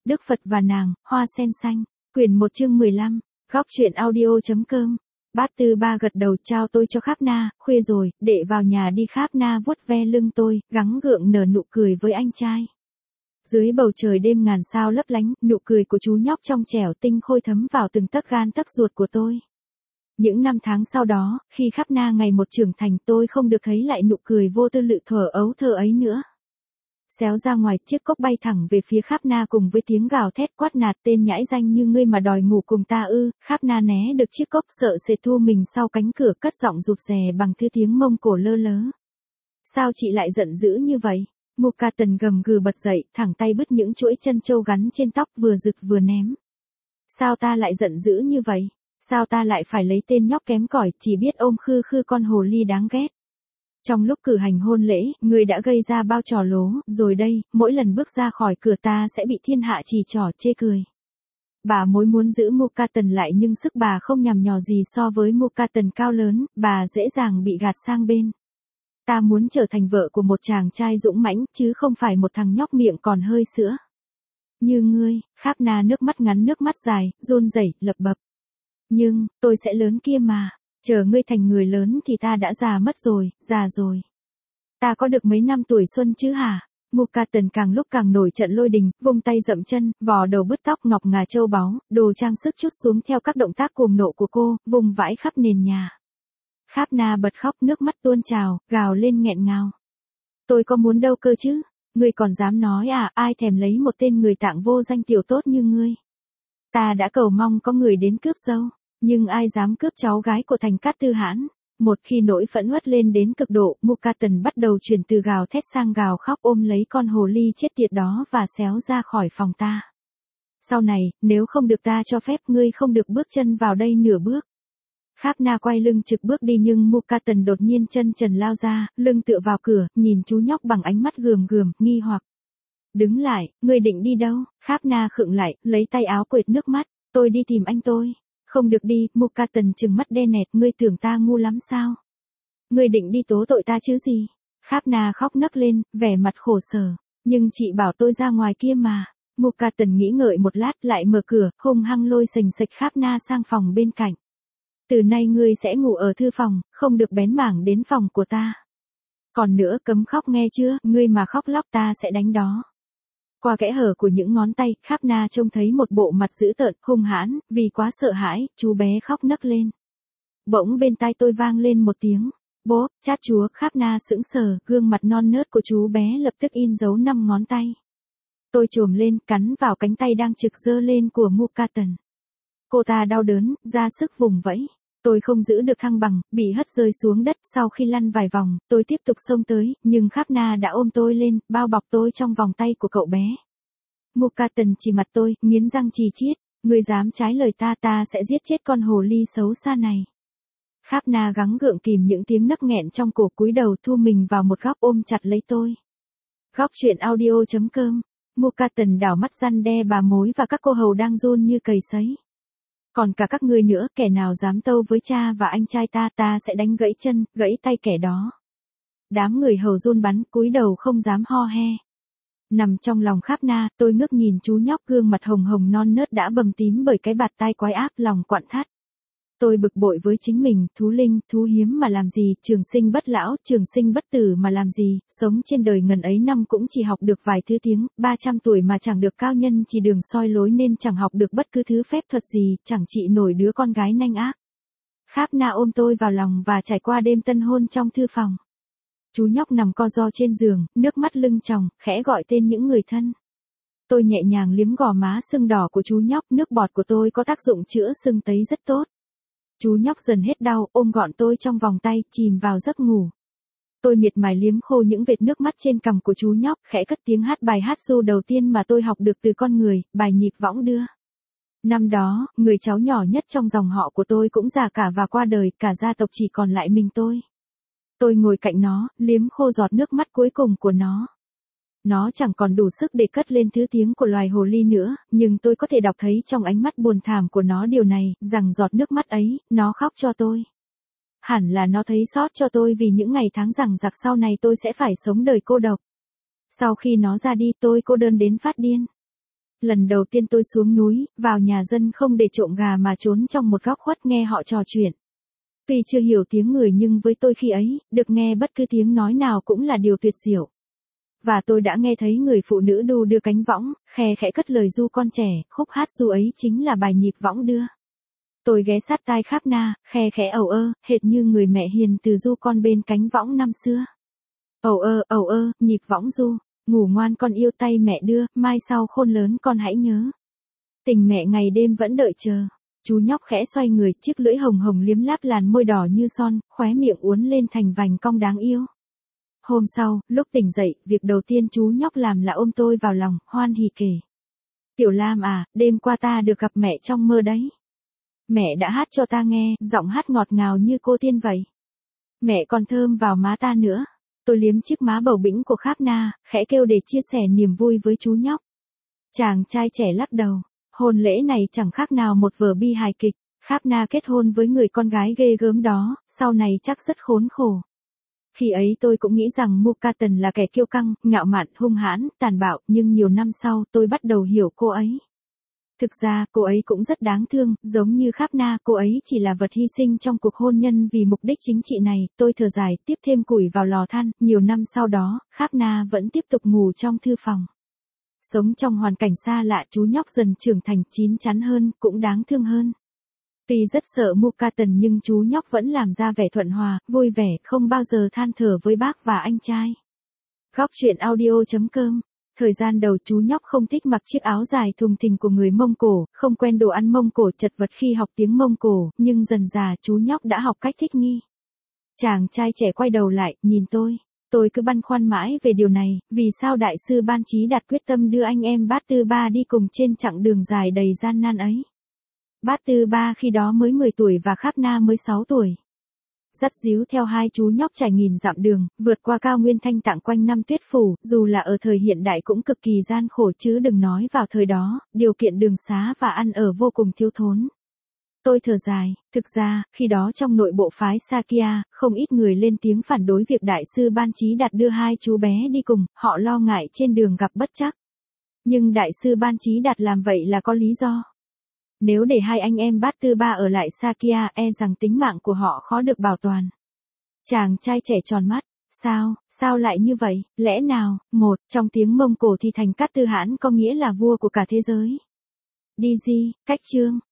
Đức Phật và nàng, hoa sen xanh. Quyển 1 chương 15. Góc truyện audio.com. Bát Tư Ba gật đầu trao tôi cho Kháp Na, khuya rồi, đệ vào nhà đi. Kháp Na vuốt ve lưng tôi, gắng gượng nở nụ cười với anh trai. Dưới bầu trời đêm ngàn sao lấp lánh, nụ cười của chú nhóc trong trẻo tinh khôi thấm vào từng tấc gan tấc ruột của tôi. Những năm tháng sau đó, khi Kháp Na ngày một trưởng thành, tôi không được thấy lại nụ cười vô tư lự thuở ấu thơ ấy nữa. Xéo ra ngoài, chiếc cốc bay thẳng về phía Kháp Na cùng với tiếng gào thét quát nạt: tên nhãi danh như ngươi mà đòi ngủ cùng ta ư? Kháp Na né được chiếc cốc, sợ sẽ thu mình sau cánh cửa, cất giọng rụt rè bằng thứ tiếng Mông Cổ lơ lớ. Sao chị lại giận dữ như vậy? Mukatan gầm gừ bật dậy, thẳng tay bứt những chuỗi chân châu gắn trên tóc, vừa giựt vừa ném. Sao ta lại giận dữ như vậy? Sao ta lại phải lấy tên nhóc kém cỏi, chỉ biết ôm khư khư con hồ ly đáng ghét? Trong lúc cử hành hôn lễ, ngươi đã gây ra bao trò lố, rồi đây, mỗi lần bước ra khỏi cửa ta sẽ bị thiên hạ chỉ trỏ chê cười. Bà mối muốn giữ Mukatan lại nhưng sức bà không nhằm nhò gì so với Mukatan cao lớn, bà dễ dàng bị gạt sang bên. Ta muốn trở thành vợ của một chàng trai dũng mãnh, chứ không phải một thằng nhóc miệng còn hơi sữa. Như ngươi. Kháp Na nước mắt ngắn nước mắt dài, run rẩy, lập bập. Nhưng, tôi sẽ lớn kia mà. Chờ ngươi thành người lớn thì ta đã già mất rồi, già rồi. Ta có được mấy năm tuổi xuân chứ hả? Mukatan càng lúc càng nổi trận lôi đình, vung tay dậm chân, vò đầu bứt tóc, ngọc ngà châu báu, đồ trang sức trút xuống theo các động tác cuồng nộ của cô, vùng vãi khắp nền nhà. Kháp Na bật khóc, nước mắt tuôn trào, gào lên nghẹn ngào. Tôi có muốn đâu cơ chứ? Ngươi còn dám nói à? Ai thèm lấy một tên người tạng vô danh tiểu tốt như ngươi? Ta đã cầu mong có người đến cướp dâu, nhưng ai dám cướp cháu gái của Thành Cát Tư Hãn? Một khi nỗi phẫn uất lên đến cực độ, Mukatan bắt đầu chuyển từ gào thét sang gào khóc, ôm lấy con hồ ly chết tiệt đó và xéo ra khỏi phòng ta. Sau này, nếu không được ta cho phép, ngươi không được bước chân vào đây nửa bước. Kháp Na quay lưng trực bước đi, nhưng Mukatan đột nhiên chân trần lao ra, lưng tựa vào cửa, nhìn chú nhóc bằng ánh mắt gườm gườm, nghi hoặc. Đứng lại, ngươi định đi đâu? Kháp Na khựng lại, lấy tay áo quệt nước mắt. Tôi đi tìm anh tôi. Không được đi. Mukatan trừng mắt đen nẹt, ngươi tưởng ta ngu lắm sao? Ngươi định đi tố tội ta chứ gì? Kháp Na khóc nấc lên, vẻ mặt khổ sở. Nhưng chị bảo tôi ra ngoài kia mà. Mukatan nghĩ ngợi một lát, lại mở cửa, hung hăng lôi sành sạch Kháp Na sang phòng bên cạnh. Từ nay ngươi sẽ ngủ ở thư phòng, không được bén mảng đến phòng của ta. Còn nữa, cấm khóc nghe chưa? Ngươi mà khóc lóc ta sẽ đánh đó. Qua kẽ hở của những ngón tay, Kháp Na trông thấy một bộ mặt dữ tợn, hung hãn, vì quá sợ hãi, chú bé khóc nấc lên. Bỗng bên tai tôi vang lên một tiếng bốp, chát chúa. Kháp Na sững sờ, gương mặt non nớt của chú bé lập tức in dấu 5 ngón tay. Tôi chồm lên, cắn vào cánh tay đang trực giơ lên của Mukatan. Cô ta đau đớn, ra sức vùng vẫy. Tôi không giữ được thăng bằng, bị hất rơi xuống đất. Sau khi lăn vài vòng, tôi tiếp tục xông tới, nhưng Kháp Na đã ôm tôi lên, bao bọc tôi trong vòng tay của cậu bé. Mukatan chỉ mặt tôi, nghiến răng chì chiết. Ngươi dám trái lời ta, ta sẽ giết chết con hồ ly xấu xa này. Kháp Na gắng gượng kìm những tiếng nấc nghẹn trong cổ, cúi đầu thu mình vào một góc ôm chặt lấy tôi. Góc truyện audio.com. Mukatan đảo mắt răn đe bà mối và các cô hầu đang run như cầy sấy. Còn cả các ngươi nữa, kẻ nào dám tâu với cha và anh trai ta, ta sẽ đánh gãy chân, gãy tay kẻ đó. Đám người hầu run bắn, cúi đầu không dám ho he. Nằm trong lòng Kháp Na, tôi ngước nhìn chú nhóc gương mặt hồng hồng non nớt đã bầm tím bởi cái bạt tai quái ác, lòng quặn thắt. Tôi bực bội với chính mình, thú linh, thú hiếm mà làm gì, trường sinh bất lão, trường sinh bất tử mà làm gì, sống trên đời ngần ấy năm cũng chỉ học được vài thứ tiếng, 300 tuổi mà chẳng được cao nhân chỉ đường soi lối nên chẳng học được bất cứ thứ phép thuật gì, chẳng trị nổi đứa con gái nanh ác. Kháp Na ôm tôi vào lòng và trải qua đêm tân hôn trong thư phòng. Chú nhóc nằm co ro trên giường, nước mắt lưng tròng, khẽ gọi tên những người thân. Tôi nhẹ nhàng liếm gò má sưng đỏ của chú nhóc, nước bọt của tôi có tác dụng chữa sưng tấy rất tốt. Chú nhóc dần hết đau, ôm gọn tôi trong vòng tay, chìm vào giấc ngủ. Tôi miệt mài liếm khô những vệt nước mắt trên cằm của chú nhóc, khẽ cất tiếng hát bài hát ru đầu tiên mà tôi học được từ con người, bài nhịp võng đưa. Năm đó, người cháu nhỏ nhất trong dòng họ của tôi cũng già cả và qua đời, cả gia tộc chỉ còn lại mình tôi. Tôi ngồi cạnh nó, liếm khô giọt nước mắt cuối cùng của nó. Nó chẳng còn đủ sức để cất lên thứ tiếng của loài hồ ly nữa, nhưng tôi có thể đọc thấy trong ánh mắt buồn thảm của nó điều này, rằng giọt nước mắt ấy, nó khóc cho tôi. Hẳn là nó thấy xót cho tôi vì những ngày tháng rằng giặc sau này tôi sẽ phải sống đời cô độc. Sau khi nó ra đi, tôi cô đơn đến phát điên. Lần đầu tiên tôi xuống núi, vào nhà dân không để trộm gà mà trốn trong một góc khuất nghe họ trò chuyện. Tuy chưa hiểu tiếng người nhưng với tôi khi ấy, được nghe bất cứ tiếng nói nào cũng là điều tuyệt diệu. Và tôi đã nghe thấy người phụ nữ đu đưa cánh võng, khe khẽ cất lời ru con trẻ, khúc hát ru ấy chính là bài nhịp võng đưa. Tôi ghé sát tai Khapna, khe khẽ ầu ơ, hệt như người mẹ hiền từ ru con bên cánh võng năm xưa. Ầu ơ, nhịp võng ru, ngủ ngoan con yêu tay mẹ đưa, mai sau khôn lớn con hãy nhớ. Tình mẹ ngày đêm vẫn đợi chờ. Chú nhóc khẽ xoay người, chiếc lưỡi hồng hồng liếm láp làn môi đỏ như son, khóe miệng uốn lên thành vành cong đáng yêu. Hôm sau, lúc tỉnh dậy, việc đầu tiên chú nhóc làm là ôm tôi vào lòng, hoan hỉ kể. Tiểu Lam à, đêm qua ta được gặp mẹ trong mơ đấy. Mẹ đã hát cho ta nghe, giọng hát ngọt ngào như cô tiên vậy. Mẹ còn thơm vào má ta nữa. Tôi liếm chiếc má bầu bĩnh của Khapna, khẽ kêu để chia sẻ niềm vui với chú nhóc. Chàng trai trẻ lắc đầu. Hôn lễ này chẳng khác nào một vở bi hài kịch. Khapna kết hôn với người con gái ghê gớm đó, sau này chắc rất khốn khổ. Khi ấy tôi cũng nghĩ rằng Mukatan là kẻ kiêu căng, ngạo mạn, hung hãn, tàn bạo, nhưng nhiều năm sau tôi bắt đầu hiểu cô ấy. Thực ra, cô ấy cũng rất đáng thương, giống như Khapna, cô ấy chỉ là vật hy sinh trong cuộc hôn nhân vì mục đích chính trị này. Tôi thở dài, tiếp thêm củi vào lò than. Nhiều năm sau đó, Khapna vẫn tiếp tục ngủ trong thư phòng. Sống trong hoàn cảnh xa lạ, chú nhóc dần trưởng thành, chín chắn hơn, cũng đáng thương hơn. Tuy rất sợ Mukatan nhưng chú nhóc vẫn làm ra vẻ thuận hòa, vui vẻ, không bao giờ than thở với bác và anh trai. Góc truyện audio.com. Thời gian đầu chú nhóc không thích mặc chiếc áo dài thùng thình của người Mông Cổ, không quen đồ ăn Mông Cổ, chật vật khi học tiếng Mông Cổ, nhưng dần dà chú nhóc đã học cách thích nghi. Chàng trai trẻ quay đầu lại, nhìn tôi. Tôi cứ băn khoăn mãi về điều này, vì sao đại sư Ban Chí Đạt quyết tâm đưa anh em Bát Tư Ba đi cùng trên chặng đường dài đầy gian nan ấy. Bát Tư Ba khi đó mới 10 tuổi và Khapna mới 6 tuổi. Dắt díu theo hai chú nhóc trải nghìn dặm đường, vượt qua cao nguyên thanh tạng quanh năm tuyết phủ, dù là ở thời hiện đại cũng cực kỳ gian khổ chứ đừng nói vào thời đó, điều kiện đường xá và ăn ở vô cùng thiếu thốn. Tôi thở dài, thực ra, khi đó trong nội bộ phái Sakya, không ít người lên tiếng phản đối việc đại sư Ban Chí Đạt đưa hai chú bé đi cùng, họ lo ngại trên đường gặp bất trắc. Nhưng đại sư Ban Chí Đạt làm vậy là có lý do. Nếu để hai anh em Bát Tư Ba ở lại Sakya, e rằng tính mạng của họ khó được bảo toàn. Chàng trai trẻ tròn mắt, sao lại như vậy, lẽ nào, trong tiếng Mông Cổ thì thành Cát Tư Hãn có nghĩa là vua của cả thế giới. DG, cách chương.